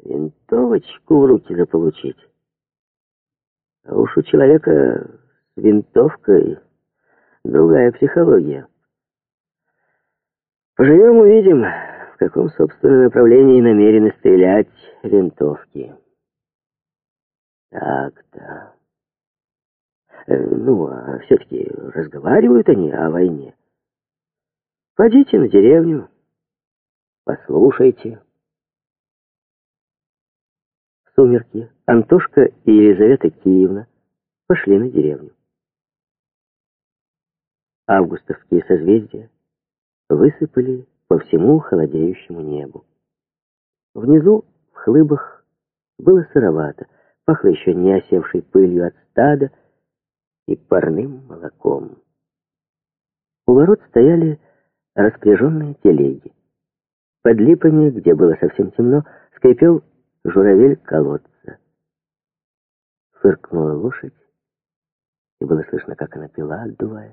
винтовочку в руки заполучить. А уж у человека с винтовкой другая психология. Поживем, увидим, в каком, собственно, направлении намерены стрелять винтовки. Так-то. Ну, а все-таки разговаривают они о войне. Пойдите на деревню, послушайте. В сумерки Антошка и Елизавета Киевна пошли на деревню. Августовские созвездия высыпали по всему холодеющему небу. Внизу, в хлыбах, было сыровато, пахло еще не осевшей пылью от стада и парным молоком. У ворот стояли распряженные телеги. Под липами, где было совсем темно, скрипел журавель колодца. Фыркнула лошадь, и было слышно, как она пила, отдуваясь.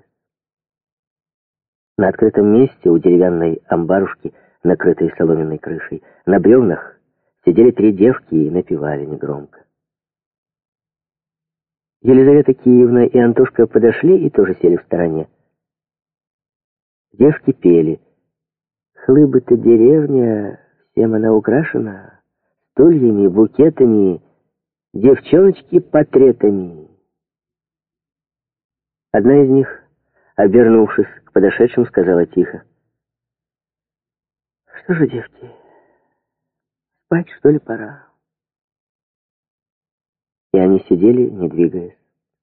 На открытом месте у деревянной амбарушки, накрытой соломенной крышей, на бревнах сидели 3 девки и напевали негромко. Елизавета Киевна и Антошка подошли и тоже сели в стороне. Девки пели. Хлыбы-то деревня, всем она украшена, стульями, букетами, девчоночки портретами. Одна из них, обернувшись к подошедшим, сказала тихо: «Что же, девки, спать, что ли, пора?» И они сидели, не двигаясь.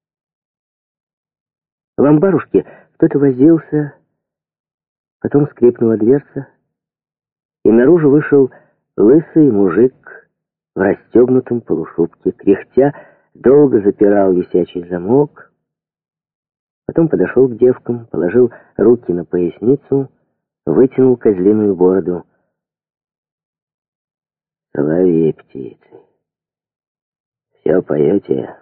В амбарушке кто-то возился, потом скрипнула дверца, и наружу вышел лысый мужик в расстегнутом полушубке, кряхтя, долго запирал висячий замок, потом подошел к девкам, положил руки на поясницу, вытянул козлиную бороду. «Соловьи, птицы, все поете?»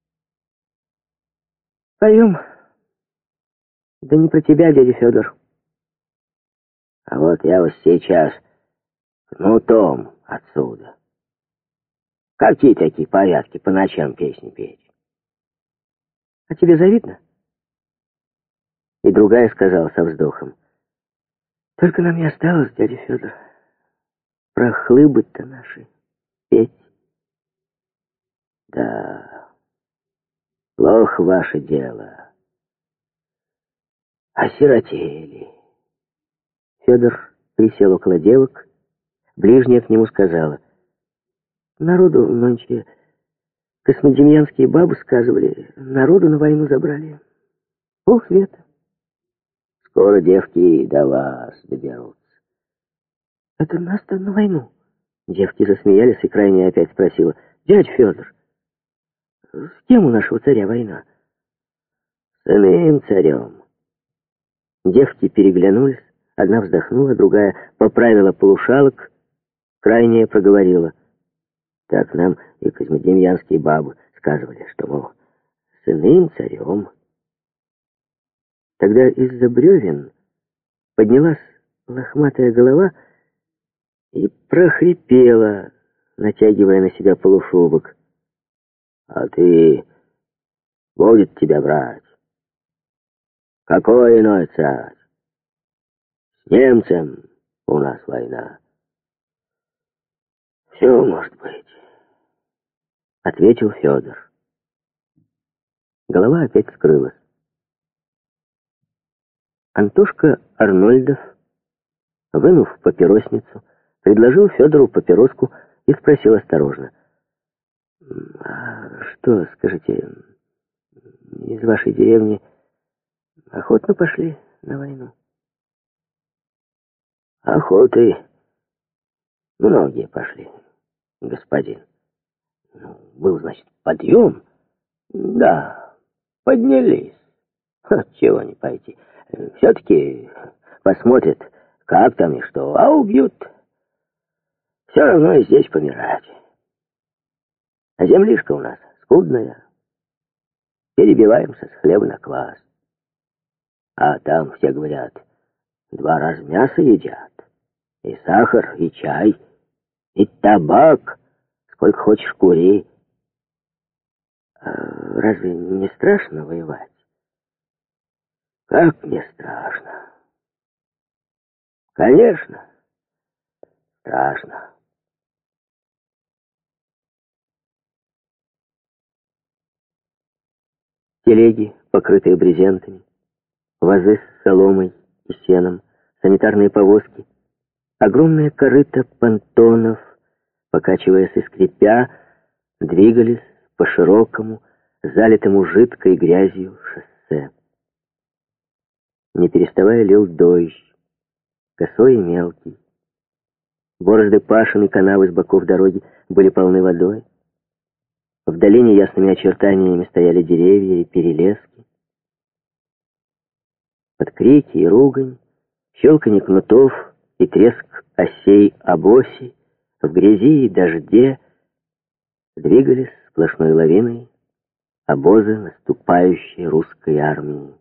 «Поем. Да не про тебя, дядя Федор. А вот я вас сейчас кнутом отсюда. Какие такие порядки по ночам песни петь?» «А тебе завидно?» И другая сказала со вздохом: «Только нам и осталось, дядя Федор, про хлыбы-то наши петь». «Да, плохо ваше дело. Осиротели». Федор присел около девок, ближняя к нему сказала: «Народу нонче космодемьянские бабы сказывали, народу на войну забрали. Полсвета». «Скоро девки и до вас доберутся». «Это нас-то на войну?» Девки засмеялись, и крайняя опять спросила: «Дядя Федор, с кем у нашего царя война?» «С иным царем». Девки переглянулись, одна вздохнула, другая поправила полушалок, крайняя проговорила: «Так нам и космодемьянские бабы сказывали, что, мол, с иным царем». Тогда из-за бревен поднялась лохматая голова и прохрипела, натягивая на себя полушубок: «А ты, будет тебя брать? Какой иной царь? С немцем у нас война». «Все может быть», — ответил Федор. Голова опять скрылась. Антошка Арнольдов, вынув папиросницу, предложил Федору папироску и спросил осторожно: «А что, скажите, из вашей деревни охотно пошли на войну?» «Охотой многие пошли, господин. Ну, был, значит, подъем. Да, поднялись. Чего не пойти. Все-таки посмотрят, как там и что, а убьют. Все равно и здесь помирать. А землишка у нас скудная. Перебиваемся с хлеба на квас. А там все говорят, 2 раза мясо едят. И сахар, и чай, и табак. Сколько хочешь, кури. А разве не страшно воевать? Как не страшно? Конечно, страшно. Телеги, покрытые брезентами, вазы с соломой и сеном, санитарные повозки, огромные корыта понтонов, покачиваясь и скрипя, двигались по широкому, залитому жидкой грязью шоссе. Не переставая лил дождь, косой и мелкий. Борозды пашин и канавы с боков дороги были полны водой. В долине ясными очертаниями стояли деревья и перелески. Под крики и ругань, щелканье кнутов и треск осей об оси, в грязи и дожде двигались сплошной лавиной обозы наступающей русской армии.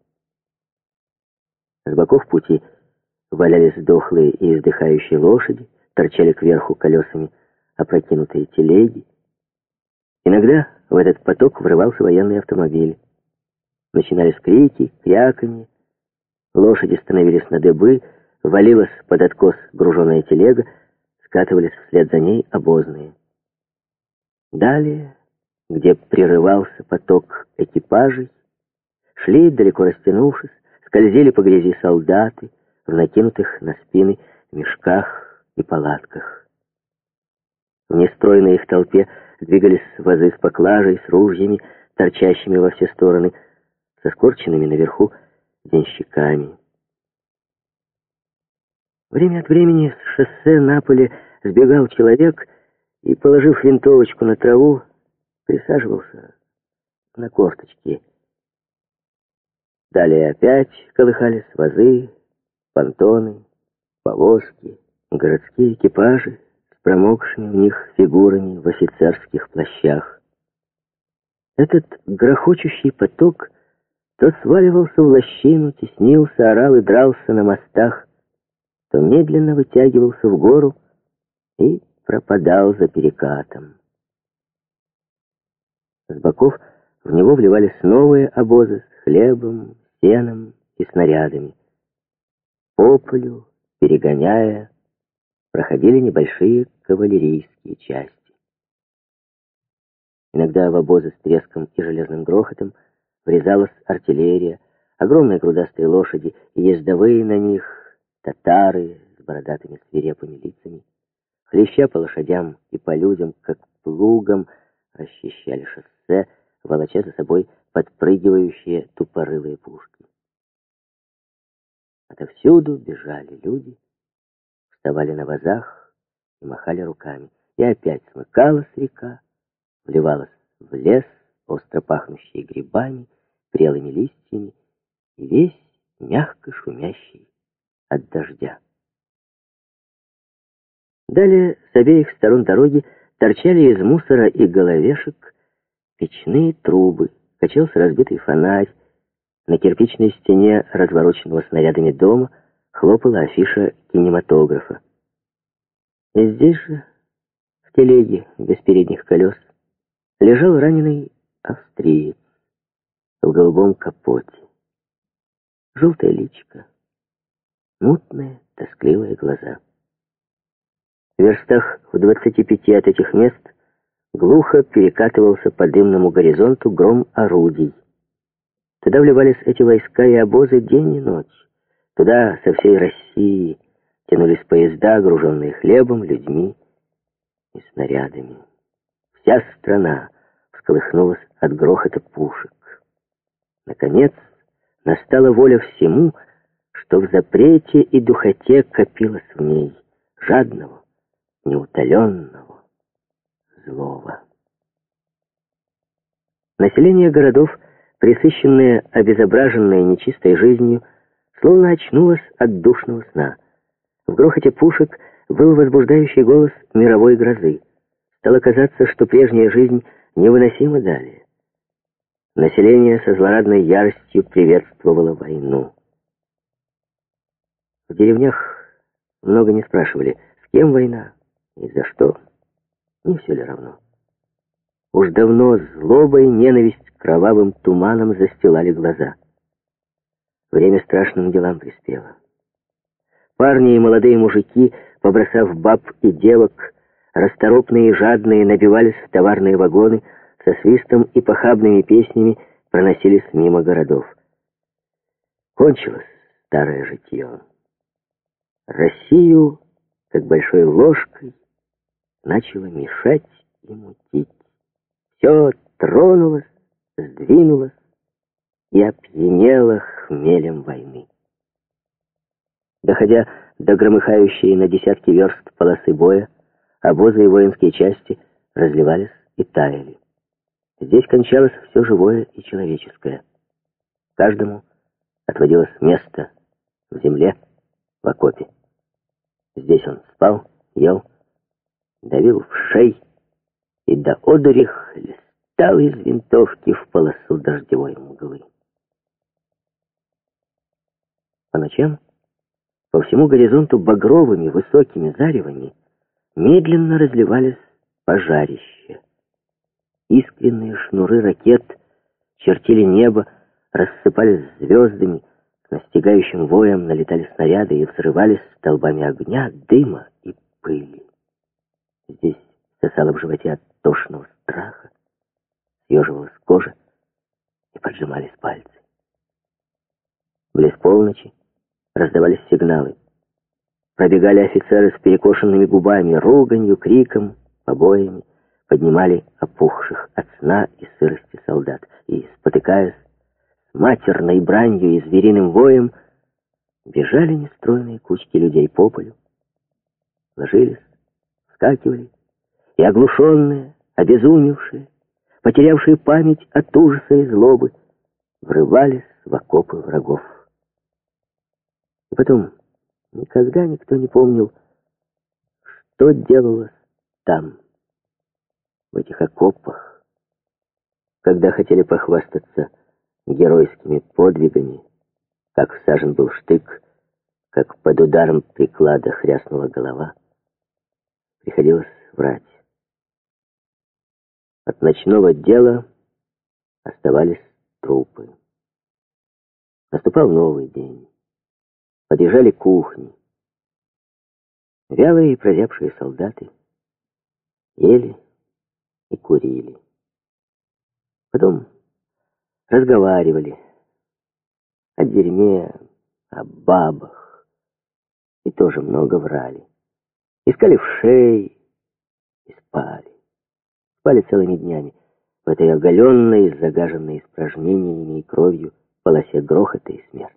С боков пути валялись дохлые и издыхающие лошади, торчали кверху колесами опрокинутые телеги. Иногда в этот поток врывался военный автомобиль. Начинались крики, кряканье, лошади становились на дыбы, валилась под откос груженая телега, скатывались вслед за ней обозные. Далее, где прерывался поток экипажей, шли, далеко растянувшись, скользили по грязи солдаты в накинутых на спины мешках и палатках. В нестройной их толпе двигались вазы с поклажей, с ружьями, торчащими во все стороны, со скорченными наверху денщиками. Время от времени с шоссе на поле сбегал человек и, положив винтовочку на траву, присаживался на корточки. Далее опять колыхались вазы, понтоны, повозки, городские экипажи с промокшими в них фигурами в офицерских плащах. Этот грохочущий поток то сваливался в лощину, теснился, орал и дрался на мостах, то медленно вытягивался в гору и пропадал за перекатом. С боков в него вливались новые обозы с хлебом, сеном и снарядами. По полю, перегоняя, проходили небольшие кавалерийские части. Иногда в обозы с треском и железным грохотом врезалась артиллерия, огромные грудастые лошади и ездовые на них, татары с бородатыми свирепыми лицами, хлеща по лошадям и по людям, как плугом, расчищали шоссе, волоча за собой подпрыгивающие тупорылые пушки. Отовсюду бежали люди, вставали на вазах и махали руками. И опять смыкалась река, вливалась в лес, остро пахнущий грибами, прелыми листьями, и весь мягко шумящий от дождя. Далее с обеих сторон дороги торчали из мусора и головешек печные трубы, качался разбитый фонарь, на кирпичной стене развороченного снарядами дома хлопала афиша кинематографа. И здесь же, в телеге без передних колес, лежал раненый австриец в голубом капоте. Желтое личико, мутные, тоскливые глаза. В верстах в 25 от этих мест глухо перекатывался по дымному горизонту гром орудий. Туда вливались эти войска и обозы день и ночь. Туда со всей России тянулись поезда, груженные хлебом, людьми и снарядами. Вся страна всколыхнулась от грохота пушек. Наконец, настала воля всему, что в запрете и духоте копилось в ней, жадного, неутоленного, злого. Население городов, пресыщенное, обезображенное нечистой жизнью, словно очнулось от душного сна. В грохоте пушек был возбуждающий голос мировой грозы. Стало казаться, что прежняя жизнь невыносима далее. Население со злорадной яростью приветствовало войну. В деревнях много не спрашивали, с кем война и за что, не все ли равно. Уж давно злоба и ненависть кровавым туманом застилали глаза. Время страшным делам приспело. Парни и молодые мужики, побросав баб и девок, расторопные и жадные, набивались в товарные вагоны, со свистом и похабными песнями проносились мимо городов. Кончилось старое житье. Россию, как большой ложкой, начало мешать и мутить. Все тронулось, сдвинулось и опьянело хмелем войны. Доходя до громыхающей на десятки верст полосы боя, обозы и воинские части разливались и таяли. Здесь кончалось все живое и человеческое. Каждому отводилось место в земле, в окопе. Здесь он спал, ел, давил в шей и до одури хлестал из винтовки в полосу дождевой мглы. По ночам по всему горизонту багровыми высокими заревами медленно разливались пожарища. Искренние шнуры ракет чертили небо, рассыпались звездами, с настигающим воем налетали снаряды и взрывались столбами огня, дыма и пыли. Здесь сосало в животе от тошного страха, съеживалась кожа и поджимались пальцы. Близ полночи раздавались сигналы. Пробегали офицеры с перекошенными губами, руганью, криком, побоями, поднимали опухших от сна и сырости солдат и, спотыкаясь, с матерной бранью и звериным воем, бежали нестройные кучки людей по полю, ложились, вскакивали, и оглушенные, обезумевшие, потерявшие память от ужаса и злобы, врывались в окопы врагов. И потом никогда никто не помнил, что делалось там, в этих окопах, когда хотели похвастаться геройскими подвигами, как всажен был штык, как под ударом приклада хряснула голова, приходилось врать. От ночного дела оставались трупы. Наступал новый день. Подъезжали кухни. Вялые и прозябшие солдаты ели и курили. Потом разговаривали о дерьме, о бабах, и тоже много врали. Искали вшей и спали. Спали целыми днями в этой оголенной, загаженной испражнениями и кровью полосе грохота и смерти.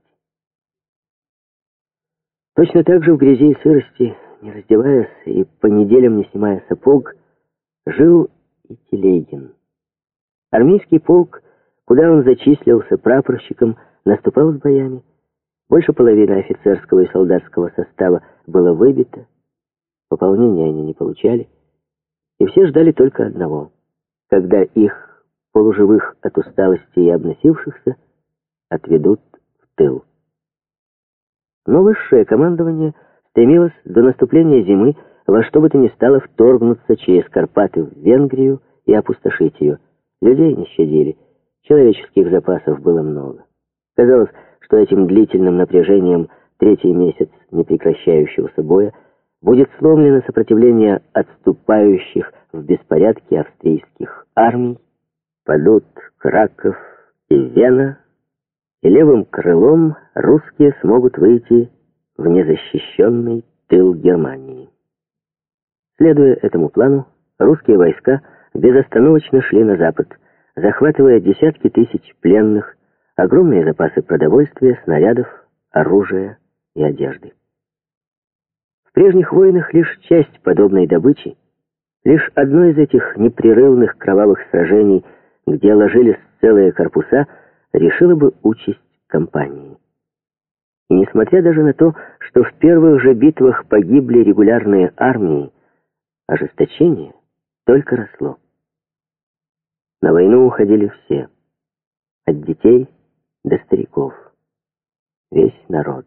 Точно так же в грязи и сырости, не раздеваясь и по неделям не снимая сапог, жил и Телегин. Армейский полк, куда он зачислился прапорщиком, наступал с боями. Больше половины офицерского и солдатского состава было выбито, пополнения они не получали, и все ждали только одного, когда их, полуживых от усталости и обносившихся, отведут в тыл. Но высшее командование стремилось до наступления зимы во что бы то ни стало вторгнуться через Карпаты в Венгрию и опустошить ее. Людей не щадили, человеческих запасов было много. Казалось, что этим длительным напряжением третий месяц непрекращающегося боя будет сломлено сопротивление отступающих в беспорядке австрийских армий, падут Краков и Вена, и левым крылом русские смогут выйти в незащищенный тыл Германии. Следуя этому плану, русские войска безостановочно шли на запад, захватывая десятки тысяч пленных, огромные запасы продовольствия, снарядов, оружия и одежды. В прежних войнах лишь часть подобной добычи, лишь одно из этих непрерывных кровавых сражений, где ложились целые корпуса, решила бы участь кампании. И несмотря даже на то, что в первых же битвах погибли регулярные армии, ожесточение только росло. На войну уходили все, от детей до стариков, весь народ.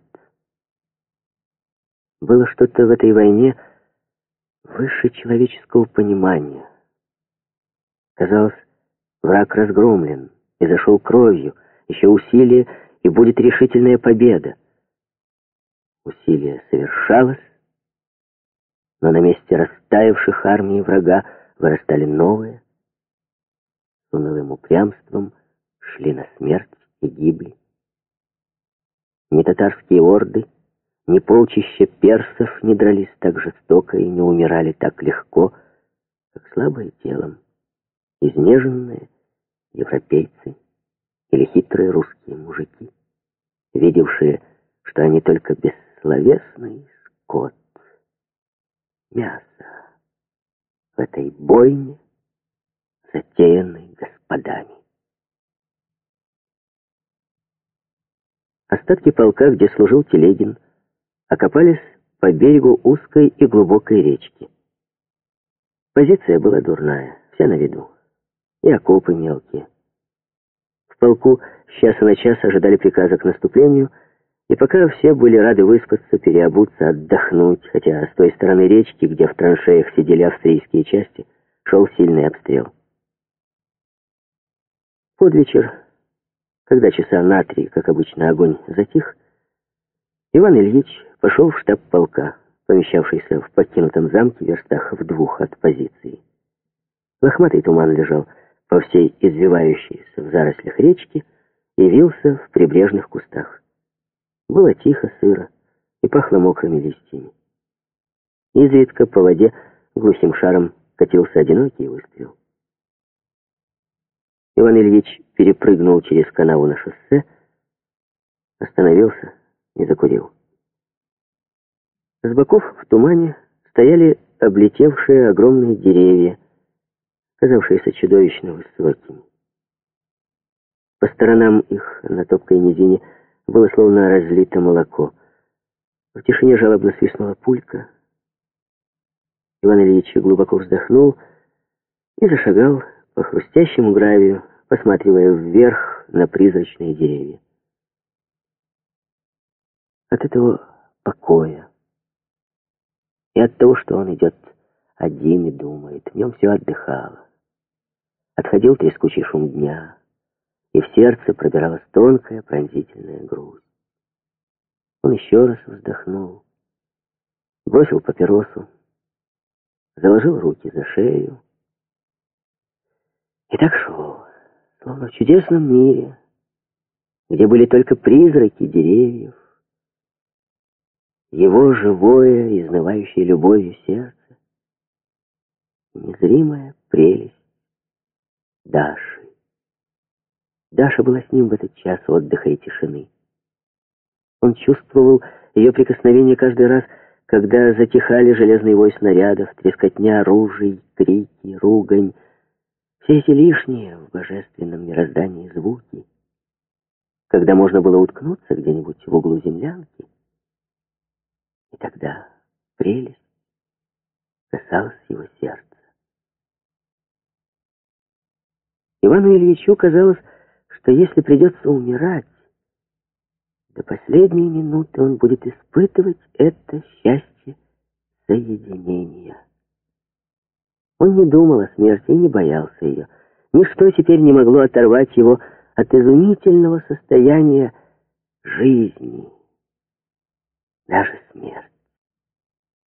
Было что-то в этой войне выше человеческого понимания. Казалось, враг разгромлен и зашел кровью, еще усилие, и будет решительная победа. Усилие совершалось, но на месте растаявших армий врага вырастали новые, с унылым упрямством шли на смерть и гибли. Ни татарские орды, ни полчища персов не дрались так жестоко и не умирали так легко, как слабые телом, изнеженные европейцы или хитрые русские мужики, видевшие, что они только бессловесный скот, мясо в этой бойне, затеянной господами. Остатки полка, где служил Телегин, окопались по берегу узкой и глубокой речки. Позиция была дурная, вся на виду, и окопы мелкие. В полку с часа на час ожидали приказа к наступлению, и пока все были рады выспаться, переобуться, отдохнуть, хотя с той стороны речки, где в траншеях сидели австрийские части, шел сильный обстрел. Под вечер, когда часа на 3, как обычно, огонь затих, Иван Ильич пошел в штаб полка, помещавшийся в покинутом замке верстах в 2 от позиции. Лохматый туман лежал по всей извивающейся в зарослях речки и вился в прибрежных кустах. Было тихо, сыро и пахло мокрыми листьями. Изредка по воде глухим шаром катился одинокий выстрел. Иван Ильич перепрыгнул через канаву на шоссе, остановился и закурил. С боков в тумане стояли облетевшие огромные деревья, казавшиеся чудовищно высокими. По сторонам их на топкой низине было словно разлито молоко. В тишине жалобно свистнула пулька. Иван Ильич глубоко вздохнул и зашагал по хрустящему гравию, посматривая вверх на призрачные деревья. От этого покоя и от того, что он идет один и думает, в нем все отдыхало. Отходил трескучий шум дня, и в сердце пробиралась тонкая пронзительная грусть. Он еще раз вздохнул, бросил папиросу, заложил руки за шею и так шел, словно в чудесном мире, где были только призраки деревьев, его живое, изнывающее любовью сердце, незримая прелесть Даши. Даша была с ним в этот час отдыха и тишины. Он чувствовал ее прикосновение каждый раз, когда затихали железный вой снарядов, трескотня оружий, крики, ругань, все эти лишние в божественном мироздании звуки, когда можно было уткнуться где-нибудь в углу землянки, и тогда прелесть касалась его сердца. Ивану Ильичу казалось, что если придется умирать, до последней минуты он будет испытывать это счастье соединения. Он не думал о смерти и не боялся ее. Ничто теперь не могло оторвать его от изумительного состояния жизни, даже смерть.